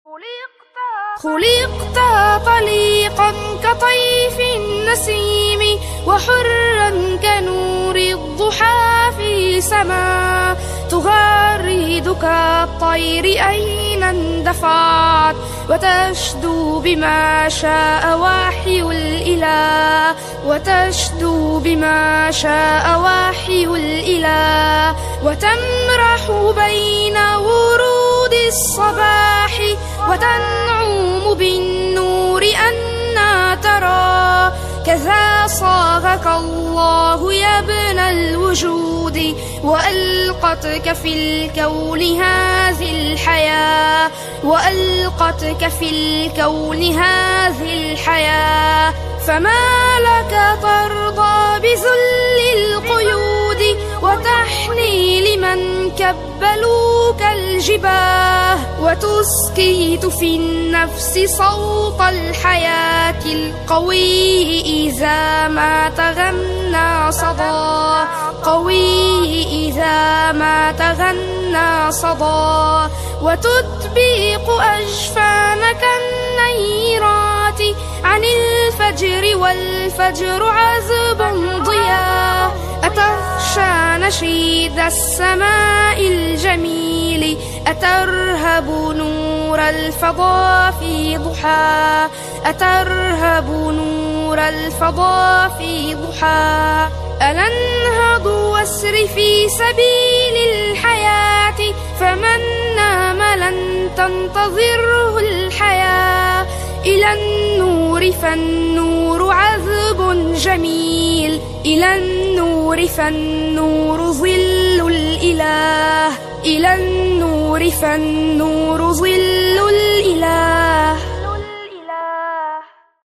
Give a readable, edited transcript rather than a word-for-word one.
خلقت طليقا كطيف النسيم، وحرا كنور الضحى في سماء، تغرد كالطير أين اندفعت، وتشدو بما شاء وحي الإله، وتشدو بما شاء وحي الإله، وتمرح بين ورود الصباح، وتنعم بالنور أنا ترى، كذا صاغك الله يا ابن الوجود، وألقتك في الكون هذه الحياة، وألقتك في الكون هذه الحياة، فما لك ترضى بذل القيود، وتحني لمن كبلوك الجباه، وتسكيت في النفس صوت الحياة القوي إذا ما تغنى صدى، قوي إذا ما تغنى صدى، وتطبق أجفانك النيرات عن الفجر، والفجر عذب ضياء، أتخشى نشيد السماء الجميل، أترهب نور الفضاء في ضحى، أترهب نور الفضاء في ضحى، ألا انهض واسر في سبيل الحياة، فمن نام لن تنتظره الحياة، إلى النور فالنور عذب جميل، إلى النور فالنور ظل الإله، إلى النور فالنور ظل